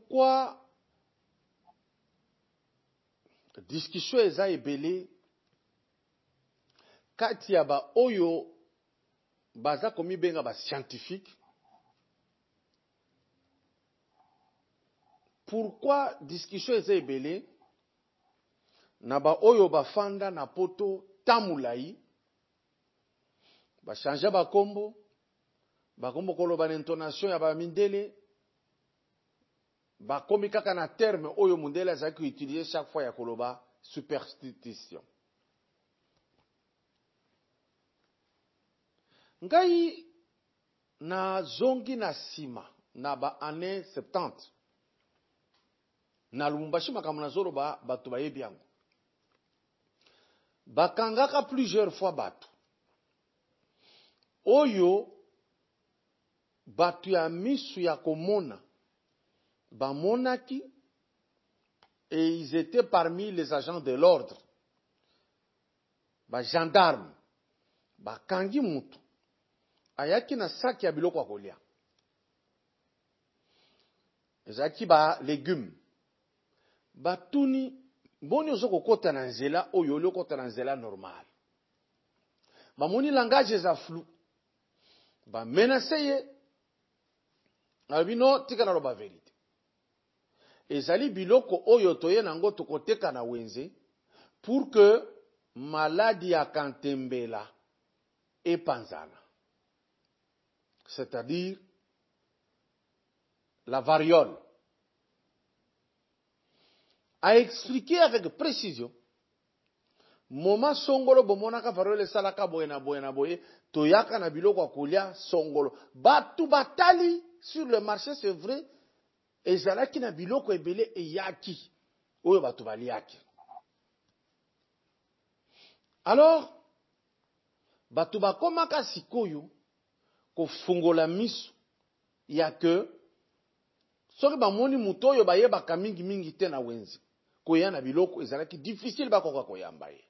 pourquoi discussion eza ebele kati ya ba oyo baza komibenga ba scientifique. Pourquoi discussion eza ebele na ba oyo bafanda na poto tamulai ba changer ba kombo koloba na intonation ya ba mindele ba komi kaka na terme oyo mundele azaki utiliser chaque fois ya koloba superstition. Ngai na zongi na sima na ba année 70 na Lubumbashi makambo na zoloba bato bayebi yango bakangaka plusieurs fois bato oyo bato ya misu ya komona bamonaki, et ils étaient parmi les agents de l'ordre, ba gendarme, ba kangi mutu ayaki na saki ya biloko ya kolia, ezaki ba légumes, batuni boni ozoko kota na nzela oyo oli okota na nzela normal, bamoni langage eza flou, ba menace ye albino tika na loba verite. Ezali biloko oyo toye nango tokoteka na wenze pour que maladie ya kantembela epanzana, c'est-à-dire la variole. A expliqué avec précision moma songolo bomonaka variole salaka boye na boye toyaka na biloko kolia songolo batu batali sur le marché, c'est vrai. Ezalaki na biloko ebele eyaki oyo bato baliaki. Alors bato bakomaka sikoyo kofungola miso ya ke soki bamoni mutu oyo bayebaka mingi te na wenze koya na biloko ezalaki difficile bakoka koyamba ye.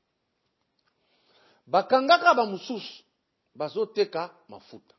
Bakangaka ba mususu bazoteka mafuta.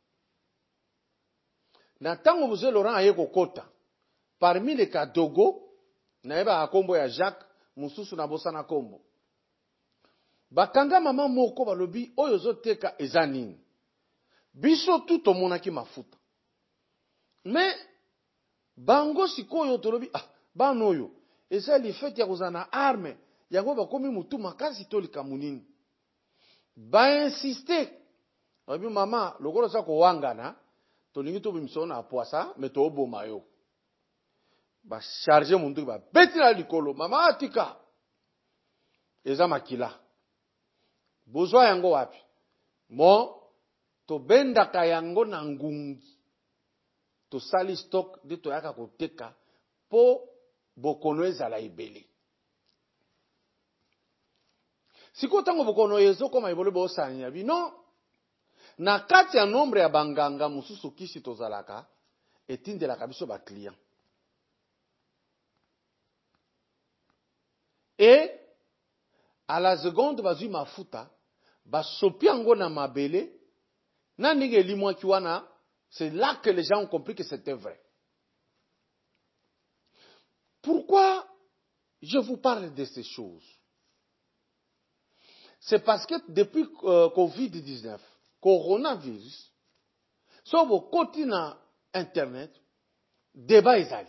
Na tango Mzee Laurent aye kokota parmi les Kadogo, naeba akombo ya Jacques, mususu na bosa na kombo. Bakanga mama moko balobi oyo zoteka eza nini. Biso tout omonaki mafuta. Mais bango sikoyo tolobi bana oyo eza lifete ya kozana arme yango bakomi mutu makasi tolika munini. Ba insister. Babi mama lokolo sa ko wangana tolingi to bimsona apoasa meto oboma yo. Ba charger mundu ba beti na likolo mama atika eza makila bozwa yango wapi mo to benda ka yango na ngungi to sali stock de to yaka koteka po bokono ezala ibele siko tango bokono ezo koma ibole bo sanya bino na kati ya nombre ya banganga mususu kisi tozalaka etindela kabiso ba client. Et à la seconde bazui mafuta basopi yango na mabele na ndenge limwa kiwana, c'est là que les gens ont compris que c'était vrai. Pourquoi je vous parle de ces choses? C'est parce que depuis Covid-19, coronavirus, sur vos côtés na internet, débat ezali.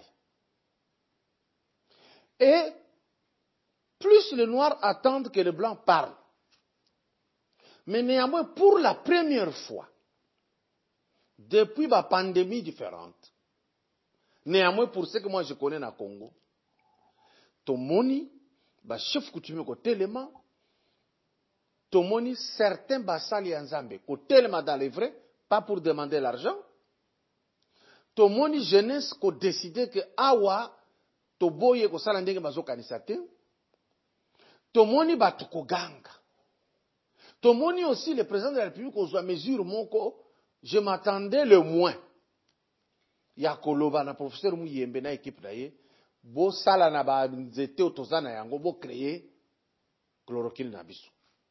Et plus les Noirs attendent que les Blancs parlent. Mais néanmoins, pour la première fois, depuis ma pandémie différente, néanmoins pour ce que moi je connais na Congo, tomoni, ba chef coutumier ko telema, tomoni certains basali nzambe ko telema dans les vrais, pas pour demander l'argent. Tomoni jeunesse ko décider que awa to boye ko sala ndenge bazo kanisa te. Tomoni batu ko ganga. Tomoni aussi le président de la République aux mesures moko, je m'attendais le moins. Ya koloba na professeur Muyembe na équipe naye, bo sala na ba nzete otozana yango bo créer chloroquine na biso.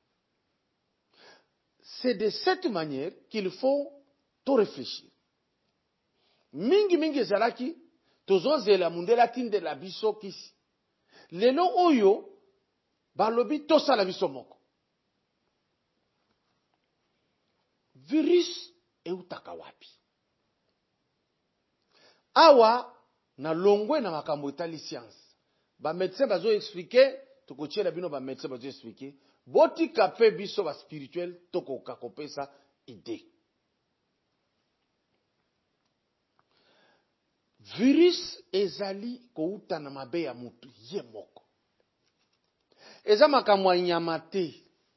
C'est de cette manière qu'il faut tout réfléchir. Mingi zalaki tozozela mundela tindela biso kisi. Lelo oyo balobi tosala biso moko. Virus eutaka wapi? Awa na longwe na makambo etali science. Ba médecin bazo expliquer, tokotiela bino ba médecin bazo expliquer, botika pe biso ba spirituel tokoka kopesa idée. Virus ezali kouta na mabe ya mutu ye moko. Eza makambo ya nyama te.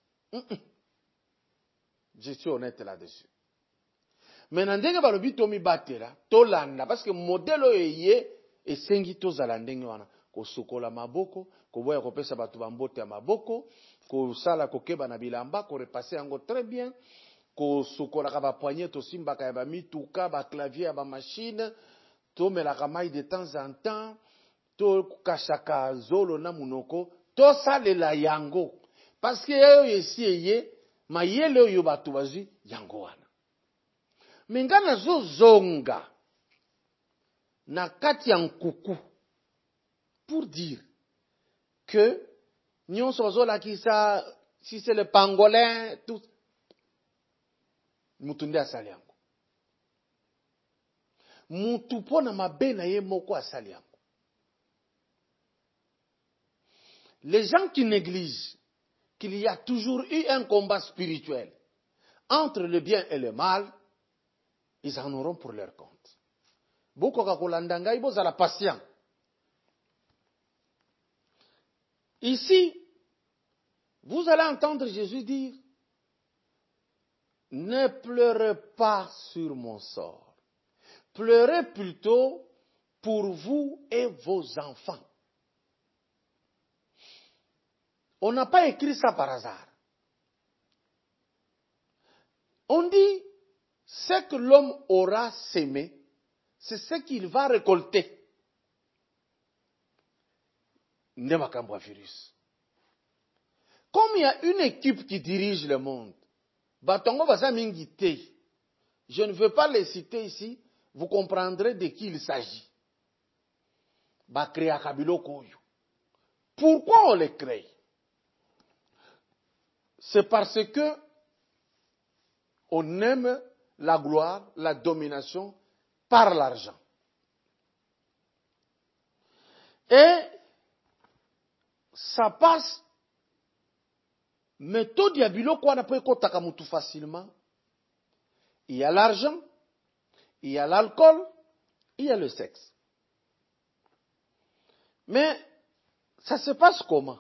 Je suis honnête là-dessus. Mais na ndenge balobi tomi batela, tolanda parce que modèle oyo ye esengi tozala ndenge wana, ko sukola maboko, ko boya kopesa batu bambote ya maboko, ko sala kokeba na bilamba, ko repasser yango très bien, ko sukola ka ba poignet to simbaka ya ba mituka, ba clavier ya ba machine, to melaka mai de temps en temps, to kashaka zolo na munoko, to salela yango parce que yo yesi ye mayele oyo batu bazwi yango wana. Mengana zo zonga na kati ya nkuku pour dire que nyonso bazola kisa si c'est le pangolin tout mutunde asali yango. Mutu pona mabe na ye moko asali yango. Les gens qui négligent qu'il y a toujours eu un combat spirituel entre le bien et le mal, ils en auront pour leur compte. Beaucoup kakolanda ngai bozala patient. Ici, vous allez entendre Jésus dire, ne pleurez pas sur mon sort. Pleurez plutôt pour vous et vos enfants. On n'a pas écrit ça par hasard. On dit, ce que l'homme aura sémé, c'est ce qu'il va récolter. Virus. Comme il y a une équipe qui dirige le monde, je ne veux pas les citer ici, vous comprendrez de qui il s'agit. Pourquoi on les crée? C'est parce que on aime la gloire, la domination par l'argent. Et ça passe, mais tout diabilo quoi n'a pas écouté facilement. Il y a l'argent, il y a l'alcool, il y a le sexe. Mais ça se passe comment?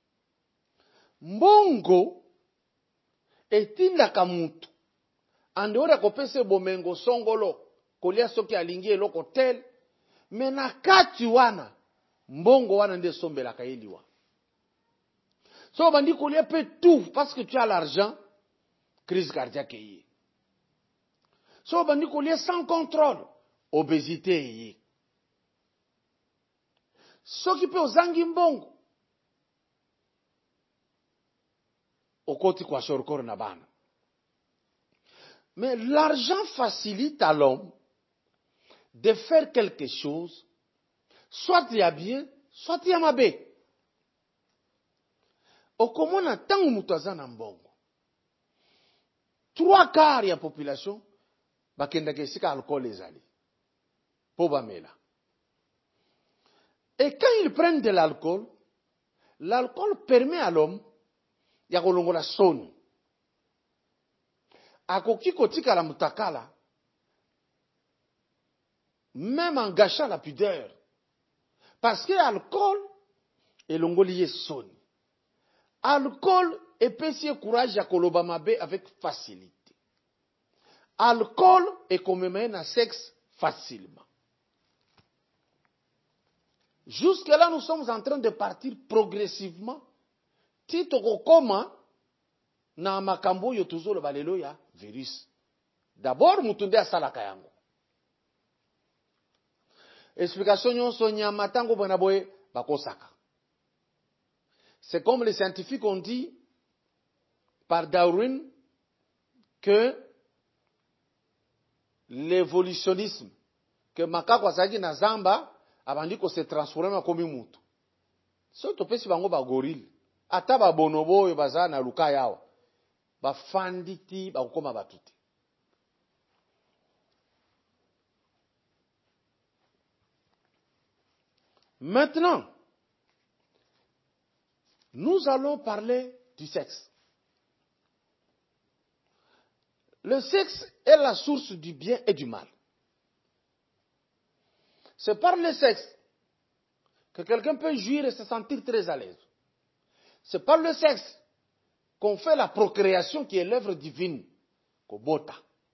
Mbongo etindaka mutu andora kopese bomengo songolo kolia soki alingi eloko tel mais na kati wana mbongo wana nde sombelaka eliwa. So bandi kolia pe tout parce que tu as l'argent, crise cardiaque yi. So bandi kolia sans contrôle, obésité yi. Soki pe ozangi mbongo okoti kwa shorokoro na bana. Mais l'argent facilite à l'homme de faire quelque chose, soit il y a bien, soit il y a mabe. Okomona tangu mutu aza na mbongo, 3/4 ya population bakendaka esika alcool ezali po bamela. Et quand ils prennent de l'alcool, l'alcool permet à l'homme ya kolongola soni. Akoki kotika la mutakala, même en gâchant la pudeur. Parce que l'alcool est l'ongolié soni. Alcool épaissit courage à koloba mabe avec facilité. Alcool est comme un sexe facilement. Jusque là, nous sommes en train de partir progressivement. Tito kokoma na makambo yo tuzolo balelo ya virus. D'abord, mutunde asalaka yango. Explication nyonso nyama tango bwana boye bakosaka. C'est comme les scientifiques ont dit par Darwin que l'évolutionnisme que makako azalaki na zamba abandi ko se transformer comme mutu. So topesi bango ba gorille. Ata ba bonobo oyo baza na luka yawa. Ba fanditi ba kokoma batuti. Maintenant, nous allons parler du sexe. Le sexe est la source du bien et du mal. C'est par le sexe que quelqu'un peut jouir et se sentir très à l'aise. C'est par le sexe qu'on fait la procréation qui est l'œuvre divine. Kobota.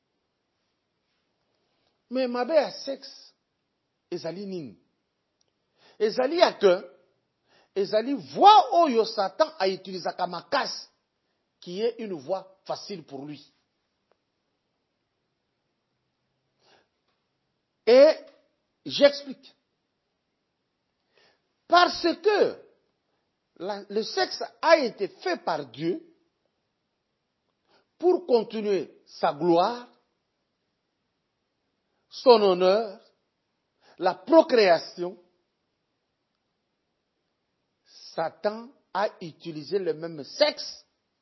Mais ma belle sexe, ezali nini? Ezali à que, ezali voix oyo Satan a utilisé comme makasi, qui est une voie facile pour lui. Et j'explique. Parce que le sexe a été fait par Dieu pour continuer sa gloire, son honneur, la procréation. Satan a utilisé le même sexe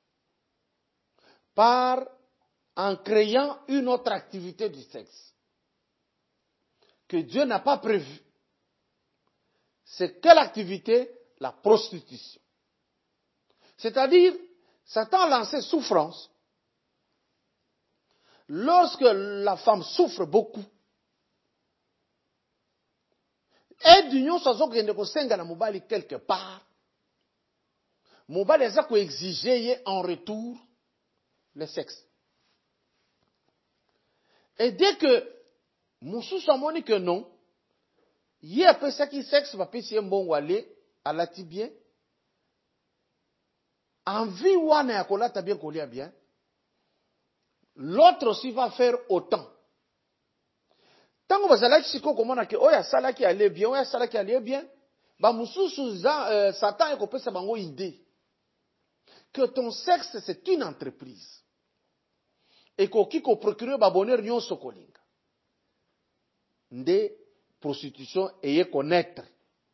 en créant une autre activité du sexe que Dieu n'a pas prévue. C'est quelle activité? La prostitution. C'est-à-dire, Satan a lancé souffrance. Lorsque la femme souffre beaucoup, et d'union soit que ne kosenga na mobali quelque part, mobali aza ko exiger en retour le sexe. Et dès que mosusu amoni que non, ye apesaki sexe bapesi ye mbongo ale alati bien, envie wana ya kolata bien kolia bien, l'autre aussi va faire autant. Tango bazalaki siko komona ke oya salaki ale bien, oya salaki ale bien, ba mususu Satan ekopesa bango idée que ton sexe c'est une entreprise. Et koki ko procurer ba bonheur nyonso kolinga. Nde prostitution eye connaître.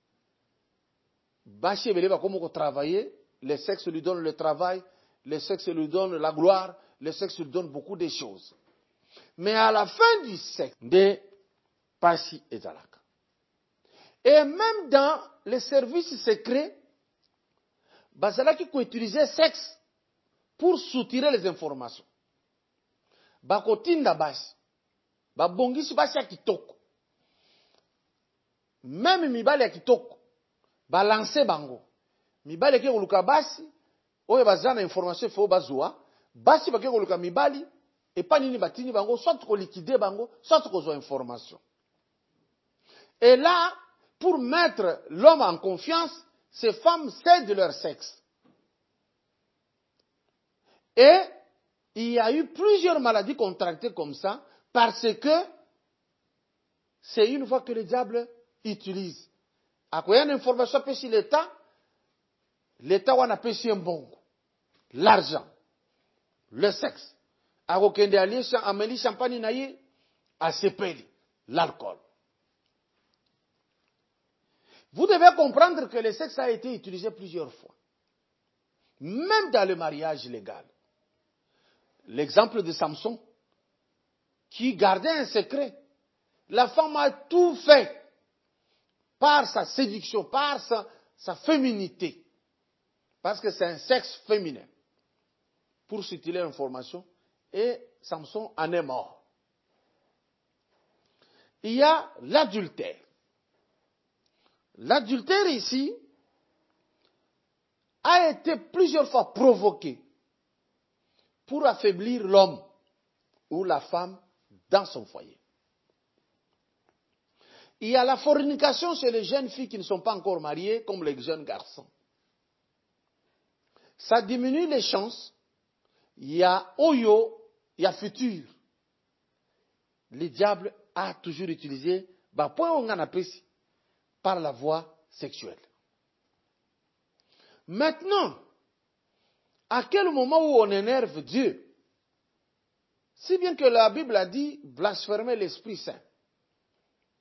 Bashi beleba comment travailler, le sexe lui donne le travail, le sexe lui donne la gloire, le sexe lui donne beaucoup de choses. Mais à la fin du sexe, de Pasi et Zalaka. Et même dans les services secrets, Bazalaki peut utiliser sexe pour soutirer les informations. Bakotinda basi, babongisi basi ya kitoko. Même mibali ya kitoko, balance bango. Mibali ke koluka basi, oyo bazana information fo bazwa, basi bake koluka mibali, et pas nini batini bango, soit ko liquider bango, soit ko zo information. Et là, pour mettre l'homme en confiance, ces femmes cèdent leur sexe. Et il y a eu plusieurs maladies contractées comme ça, parce que c'est une fois que le diable utilise. À quoi il y a une information sur l'État, l'État a payé un bon, l'argent, le sexe. À quoi il y a amélie champagne naïe, à sepeli, l'alcool. Vous devez comprendre que le sexe a été utilisé plusieurs fois. Même dans le mariage légal. L'exemple de Samson, qui gardait un secret. La femme a tout fait par sa séduction, par sa féminité. Parce que c'est un sexe féminin. Pour circuler l'information. Et Samson en est mort. Il y a l'adultère. L'adultère ici a été plusieurs fois provoqué pour affaiblir l'homme ou la femme dans son foyer. Il y a la fornication chez les jeunes filles qui ne sont pas encore mariées, comme les jeunes garçons. Ça diminue les chances. Il y a Oyo, il y a futur. Le diable a toujours utilisé par la voie sexuelle. Maintenant, à quel moment où on énerve Dieu? Si bien que la Bible a dit blasphémer l'Esprit Saint.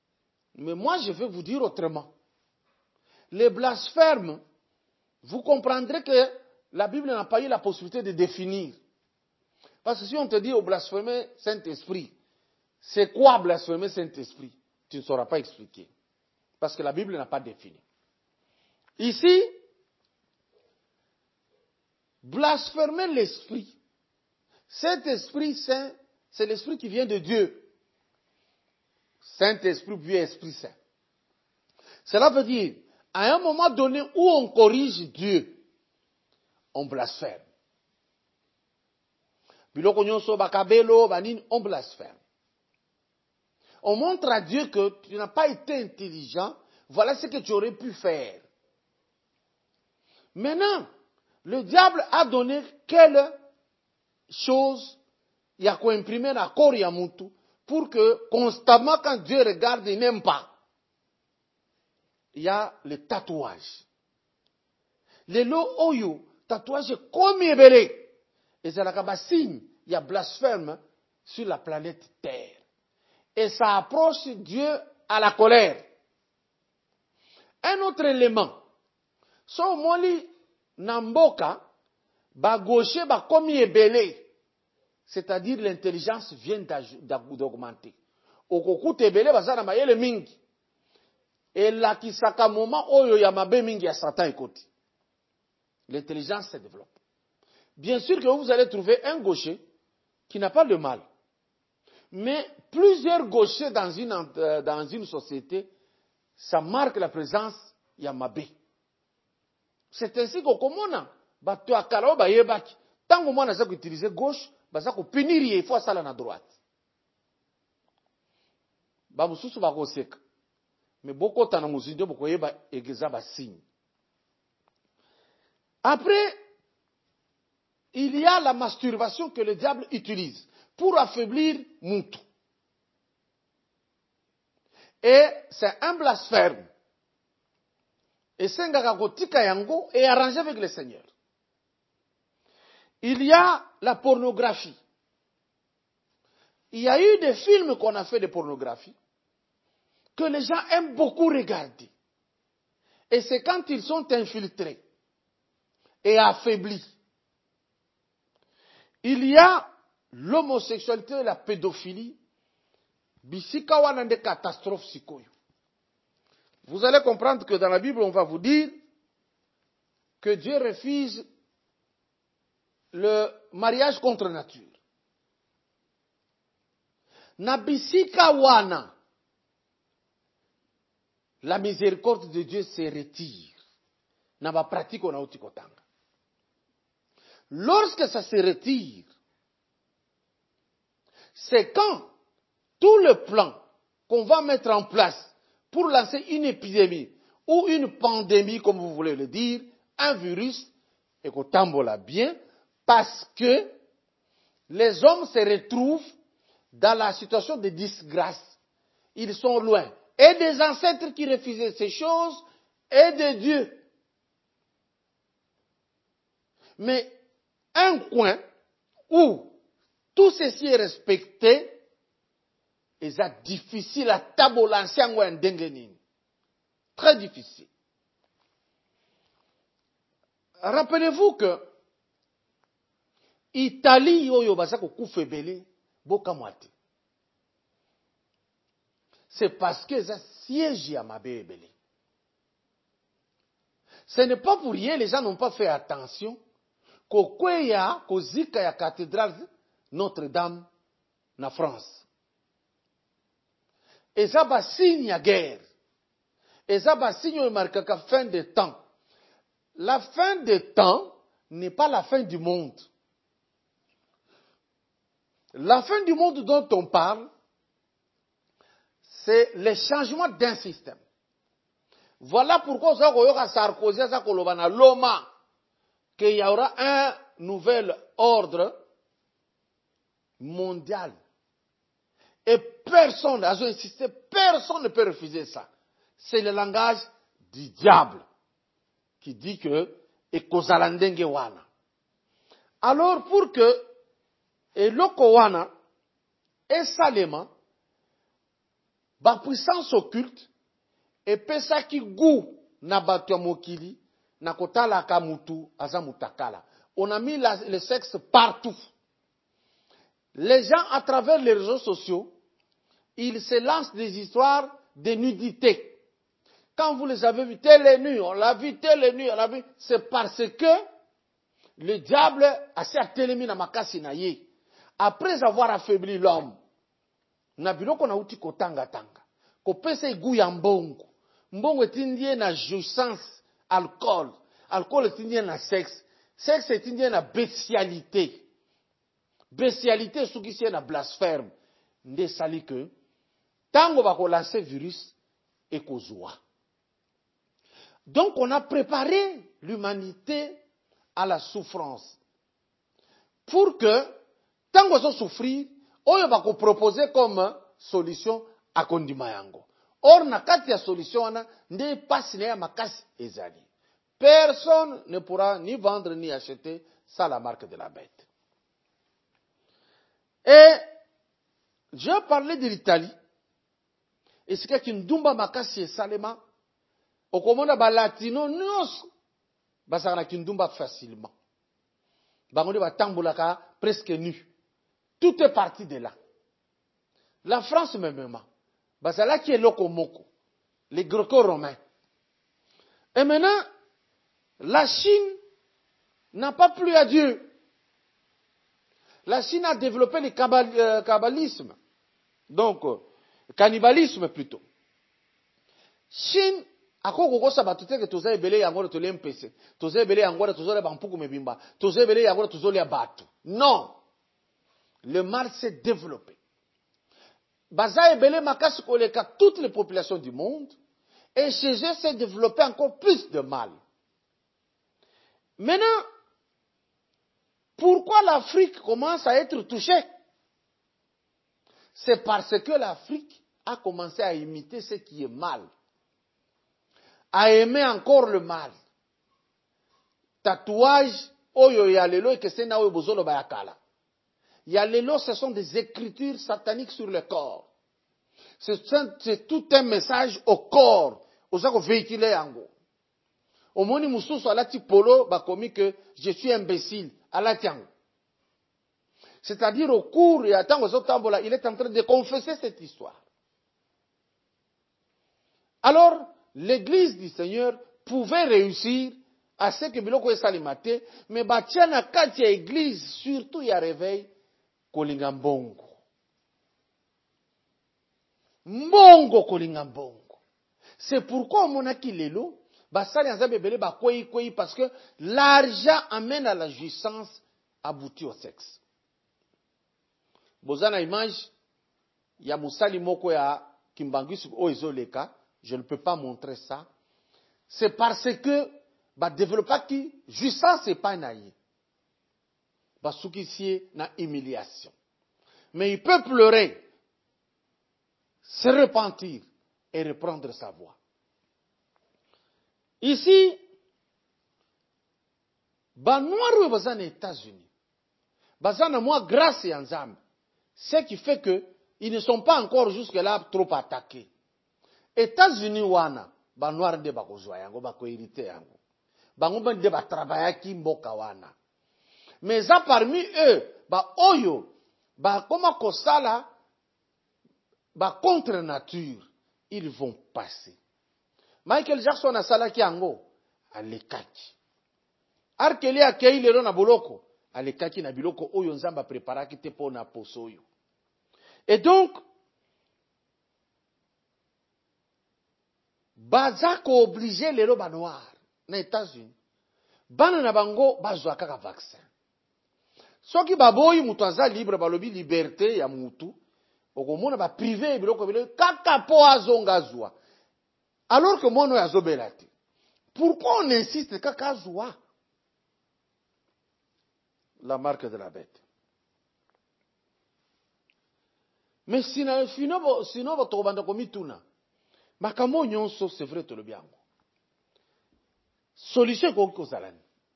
Mais moi, je vais vous dire autrement. Les blasphèmes, vous comprendrez que la Bible n'a pas eu la possibilité de définir. Parce que si on te dit au blasphémer Saint-Esprit, c'est quoi blasphémer Saint-Esprit? Tu ne sauras pas expliquer. Parce que la Bible n'a pas défini. Ici, blasphémer l'Esprit. Cet Esprit Saint, c'est l'Esprit qui vient de Dieu. Saint-Esprit, puis Esprit Saint. Cela veut dire, à un moment donné où on corrige Dieu, on blasphème. On blasphème. On montre à Dieu que tu n'as pas été intelligent, voilà ce que tu aurais pu faire. Maintenant, le diable a donné quelle chose il y a quoi imprimer dans corps Yamutu pour que constamment quand Dieu regarde, il n'aime pas. Il y a le tatouage. Les lots oyo, tatouage comme yébélé. Et c'est la signe, il y a blasphème sur la planète Terre. Et ça approche Dieu à la colère. Un autre élément. So moli namboka, ba gaucher, ba comme yébélé. C'est-à-dire l'intelligence vient d'augmenter. Okokute ebele bazana mayele mingi. Et la kisaka moment oyo ya mabe mingi ya Satan ekoti. L'intelligence se développe. Bien sûr que vous allez trouver un gaucher qui n'a pas de mal. Mais plusieurs gauchers dans une société, ça marque la présence ya mabe. C'est ainsi qu'au komona, bato akala ba yebaki. Tango mwana za utiliser gauche, baza ko punir il faut ça na droite. Ba mususu ba koseka. Mais beaucoup tana muzindo boko yeba egeza ba signe. Après, il y a la masturbation que le diable utilise pour affaiblir Moutou. Et c'est un blasphème. Et c'est un yango et arrangé avec le Seigneur. Il y a la pornographie. Il y a eu des films qu'on a fait de pornographie que les gens aiment beaucoup regarder. Et c'est quand ils sont infiltrés et affaiblis. Il y a l'homosexualité et la pédophilie. Bisika wana de catastrophe sikoyo. Vous allez comprendre que dans la Bible, on va vous dire que Dieu refuse le mariage contre nature. Na bisika wana, la miséricorde de Dieu se retire. Na ba pratique on a utikotanga. Lorsque ça se retire, c'est quand tout le plan qu'on va mettre en place pour lancer une épidémie ou une pandémie, comme vous voulez le dire, un virus, et qu'on tambola bien, parce que les hommes se retrouvent dans la situation de disgrâce. Ils sont loin. Et des ancêtres qui refusaient ces choses, et de Dieu. Mais un coin où tout ceci est respecté, et c'est difficile à tabolancer en un dengenin. Très difficile. Rappelez-vous que Italie oyo bazako kufebele boka mwate. C'est parce que ça siège à ma bébé. Ce n'est pas pour rien, les gens n'ont pas fait attention qu'au Kweya, qu'au Zika ya cathédrale Notre-Dame na France. Et ça va signe à guerre. Et ça va signe au marque la fin des temps. La fin des temps n'est pas la fin du monde. La fin du monde dont on parle, c'est le changement d'un système. Voilà pourquoi Sarkozy a Loma qu'il y aura un nouvel ordre mondial. Et personne, a insisté, personne ne peut refuser ça. C'est le langage du diable qui dit que Ekozalandenge wana. Alors pour que Eloko wana et Salema, la puissance occulte epesaki goût na bato ya mokili na kotalaka mutu aza mutakala. On a mis le sexe partout. Les gens, à travers les réseaux sociaux, ils se lancent des histoires de nudité. Quand vous les avez vus, tel est nu, on l'a vu, tel est nu, on l'a vu, c'est parce que le diable a s'attelemi na makasi na ye. Après avoir affaibli l'homme, na biloko na uti kotanga tanga, kopesa goût ya mbongo. Mbongo etindie na jouissance, alcool. Alcool etindie na sexe. Sexe etindie na bestialité. Bestialité soukisie na blasphème. Nde sali que tango bako lancer virus et kozwa. Donc on a préparé l'humanité à la souffrance. Pour que tango zo souffrir, oyo bako proposer comme solution akondima yango. Or na kati ya solution wana nde pasi na ya makasi ezali. Personne ne pourra ni vendre ni acheter sans la marque de la bête. Et je parlais de l'Italie. Et c'est que kindumba makasi esalema okomona ba latino nyonso basaka kindumba facilement. Bango nde batambolaka presque nu. Tout est parti de là. La France même. Bazalaki eloko moko, les Greco-Romains. Et maintenant, la Chine n'a pas plu à Dieu. La Chine a développé le kabbalisme. Donc, cannibalisme plutôt. Chine, a koko sabato te que toza ebele yango to l'MPC. Toza ebele yango to zola bampuku mebimba. Toza ebele yango to zola bato. Non. Le mal s'est développé. Baza ebele makasi koleka toutes les populations du monde. Et chez eux s'est développé encore plus de mal. Maintenant, pourquoi l'Afrique commence à être touchée? C'est parce que l'Afrique a commencé à imiter ce qui est mal. À aimer encore le mal. Tatouage, oyo ya lelo et que c'est na oyo bozolo bayakala. Ya lelo, ce sont des écritures sataniques sur le corps. C'est tout un message au corps. Osako véhiculer yango. Omoni mususu alati polo bakomi que je suis imbécile. Alati yango. C'est-à-dire au cours et à temps il est en train de confesser cette histoire. Alors, l'église du Seigneur pouvait réussir à ce que biloko esalimate, mais batiana kati ya église, surtout ya réveil, kolinga mbongo. Mbongo kolinga mbongo. C'est pourquoi on a qui lelo, basali anza bebele ba kwei parce que l'argent amène à la jouissance aboutit au sexe. Bozana image ya musali moko ya kimbangisu o ezoleka, je ne peux pas montrer ça. C'est parce que ba développer qui jouissance c'est pas naïe. Ba soukisie na humiliation. Mais il peut pleurer, se repentir et reprendre sa voix. Ici, ba noirs bazana États-Unis. Bazana moi grâce et ensemble. Ce qui fait que ils ne sont pas encore jusque-là trop attaqués. États-Unis wana, ba noir de ba kozwa yango ba ko hériter yango. Bango ba de ba travailler mboka wana. Mais ça parmi eux, ba oyo, ba koma kosala ba contre nature, ils vont passer. Michael Jackson a salaki yango, alekaki. Arkeli akei lelo na boloko, alekaki na biloko oyo nzamba préparaki te po na poso oyo. Et donc, bazako obligé lelo ba noir na États-Unis. Bana na bango bazwa kaka vaccin. Soki baboyi mutu aza libre balobi liberté ya mutu, okomona ba privé biloko biloko kaka po azonga zwa. Alors que mono azobela te. Pourquoi on insiste kaka zwa? La marque de la bête. Mais sinon votre banda komituna. Makamo nyonso c'est vrai to le biango. Solution ko kozalani.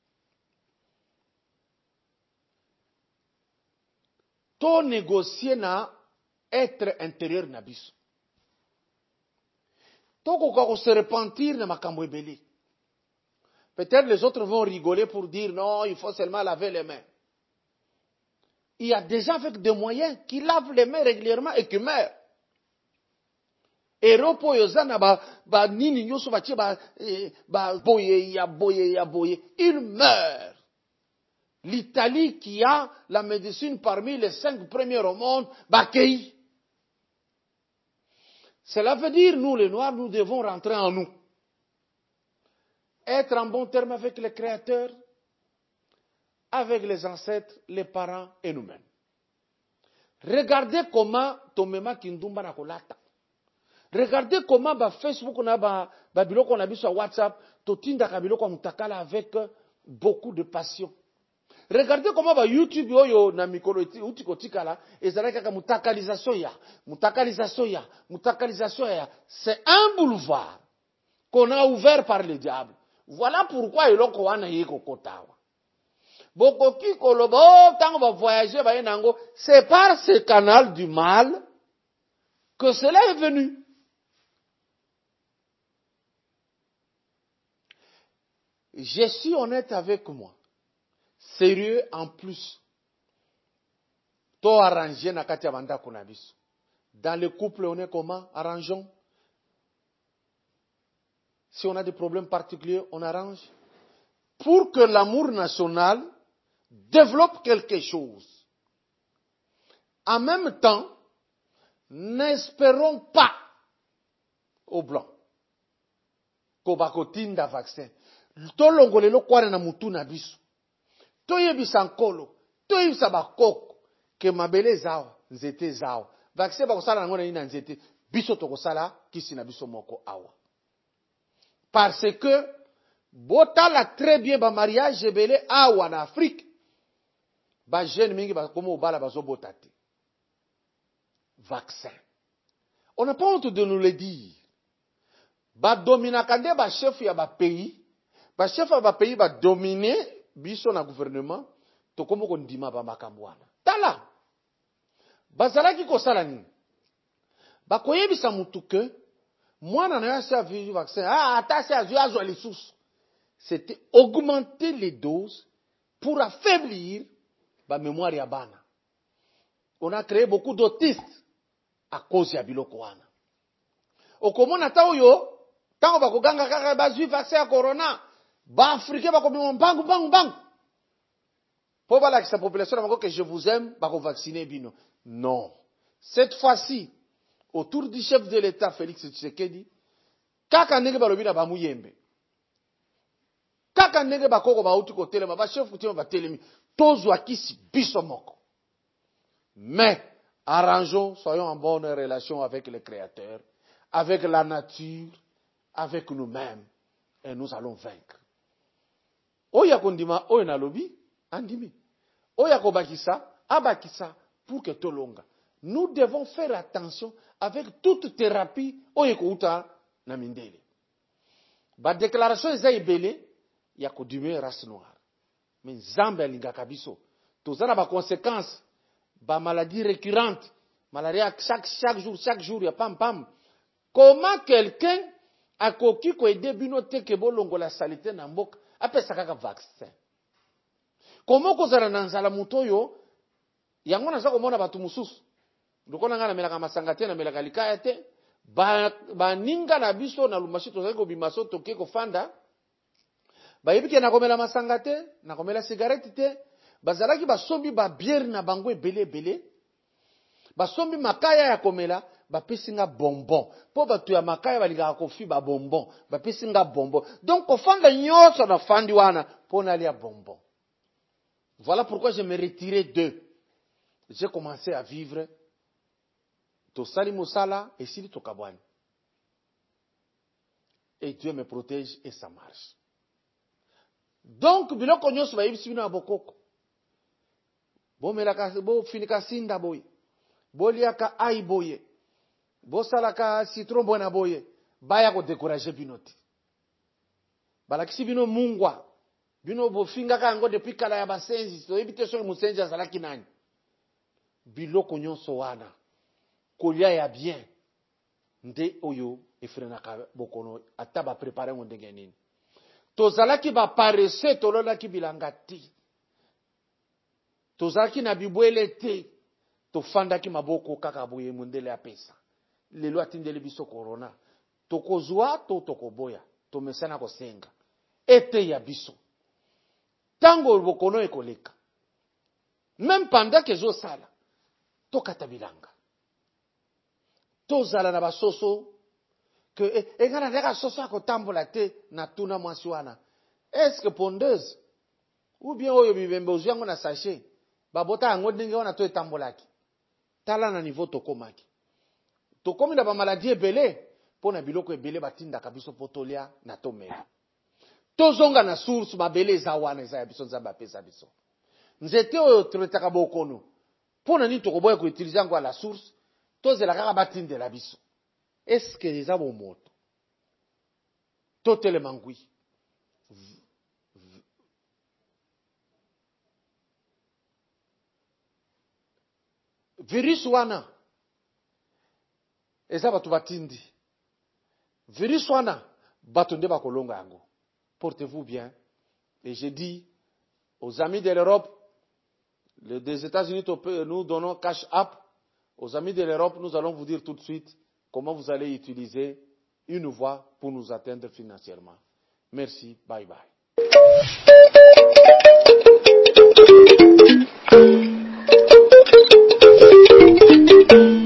To négocier na être intérieur na biso. Toko se repentir na makambo ebele. Peut-être les autres vont rigoler pour dire non, il faut seulement laver les mains. Il y a des gens avec des moyens qui lavent les mains régulièrement et qui meurent. Et repo yozana ba nini nyoso ba tie ba boye ya boye. Ils meurent. L'Italie qui a la médecine parmi les 5 premiers au monde, bakei. Cela veut dire, nous les Noirs, nous devons rentrer en nous. Être en bon terme avec le Créateur, avec les ancêtres, les parents et nous-mêmes. Regardez comment Tomema Kindumba na kolata. Regardez comment Facebook na biloko na biso WhatsApp totinda ka biloko mutakala avec beaucoup de passion. Regardez comment YouTube oyo na mikolo utikotikala ezalaka ka mutakalisation ya. C'est un boulevard qu'on a ouvert par le diable. Voilà pourquoi eloko wana yeko kotawa. Bokoki kolobo tango va voyager ba yenango, c'est par ce canal du mal que cela est venu. Je suis honnête avec moi. Sérieux en plus. To arranger na kati ya bandako na biso. Dans le couple, on est comment? Arrangeons. Si on a des problèmes particuliers, on arrange. Pour que l'amour national développe quelque chose. En même temps, n'espérons pas au blanc. Kobakotinda vaccin. Tolongolelo kware na mutu na biso. Toyebisa nkolo, toyebisa bakoko ke mabele zao, nzete zao. Vaccin bakosala nango na ina nzete, biso tokosala kisi na biso moko awa. Parce que botala très bien ba mariage ebele awa na Afrique. Ba jeune mingi ba komo obala bazo botate. Vaccin. On n'a pas honte de nous le dire. Ba domina kande ba chef ya ba pays. Ba chef ya ba pays ba dominer biso na gouvernement to komo ko ndima ba makambo wana. Tala. Bazalaki ko sala nini? Ba koyebisa mutu ke mwana na yasa vu vaccin. Atasi azwa les sous. C'était augmenter les doses pour affaiblir ba mémoire ya bana. On a créé beaucoup d'autistes à cause ya biloko wana. Okomona ta oyo tango ba koganga kaka bazwi vaccin ya corona. Ba africain ba kobi bangu. Pour voir la population que je vous aime, ba ko vacciner bino. Non. Cette fois-ci, autour du chef de l'État Félix Tshisekedi, kaka ndenge ba lobi na ba muyembe. Kaka ndenge ba koko ba uti ko telema ba chef kutima ba telemi. Tozwa kisi biso moko. Mais arrangeons, soyons en bonne relation avec le Créateur, avec la nature, avec nous-mêmes, et nous allons vaincre. Oya kondima, oya na lobi, andimi. Oya kobakisa, abakisa, pour que tolonga. Nous devons faire attention avec toute thérapie, oya kouta na mindele. Ba déclaration eza ebele, ya kodime race noire. Mais Zambia lingaka biso. Tozana ba conséquences, ba maladie récurrente, malaria chaque jour, ya pam. Comment quelqu'un a koki ko aider bino te ke bolongo la salité na mboka, apesa kaka vaccin. Comment kozala na nzala mutoyo, yango na zako mona batu mususu. Ndokona ngana melaka masanga te na melaka likaya te, ba ninga na biso na lumashi tozali ko bimaso toke ko fanda. Ba yebike na komela masanga te, na komela cigarette te, bazalaki basombi ba bière na bango ebele. Basombi makaya ya komela, ba pesinga bonbon. Po batu ya makaya balingaka kofi ba bonbon, ba pesinga bonbon. Donc kofanda nyoso na fandi wana po na lia bonbon. Voilà pourquoi je me retirais d'eux. J'ai commencé à vivre tosali musala et sili tokabwani. Et Dieu me protège et ça marche. Donc biloko nyonso ba yebisi bino ya bokoko. Bomelaka bo finika sinda boye. Boliaka ai boye. Bosalaka citron boye na boye. Baya ko décourager bino te. Balakisi bino mungwa. Bino bo fingaka yango depuis kala ya basenzi. So ebite so musenzi azalaki nani. Biloko nyonso wana. Kolia ya bien. Nde oyo efrenaka bokono ata ba préparer ngo ndenge nini. Tozalaki ba paresse tololaki bilanga te. Tozalaki na bibwele te. Tofandaki maboko kaka boye mundele ya pesa. Lelo atindeli biso corona. Tokozwa to tokoboya. Tomesana kosenga. Ete ya biso. Tango bokono ekoleka. Même pendant que zo sala. Tokata bilanga. Tozala na basoso. Que engana ndeka soso akotambola te na tuna mwasi wana. Est-ce que pondeuse? Ou bien oyo bibembe oziango na sachet. Babota yango ndenge wana to etambolaki. Tala na niveau tokomaki. Tokomi na ba maladie ebele. Pona biloko ebele batindaka biso potolia na tomela. Tozonga na source mabele eza wana eza ya biso nzamba apesa biso. Nzete oyo tretaka bokono. Pona nini tokoboya ko utiliser yango la source. Tozela kaka batindela biso. Est-ce que eza bo moto? Totele mangui. Virus wana eza batu batindi. Virus wana batu nde bakolonga yango. Portez-vous bien. Et je dis aux amis de l'Europe, des États-Unis, nous donnons cash app. Aux amis de l'Europe, nous allons vous dire tout de suite comment vous allez utiliser une voie pour nous atteindre financièrement. Merci. Bye bye.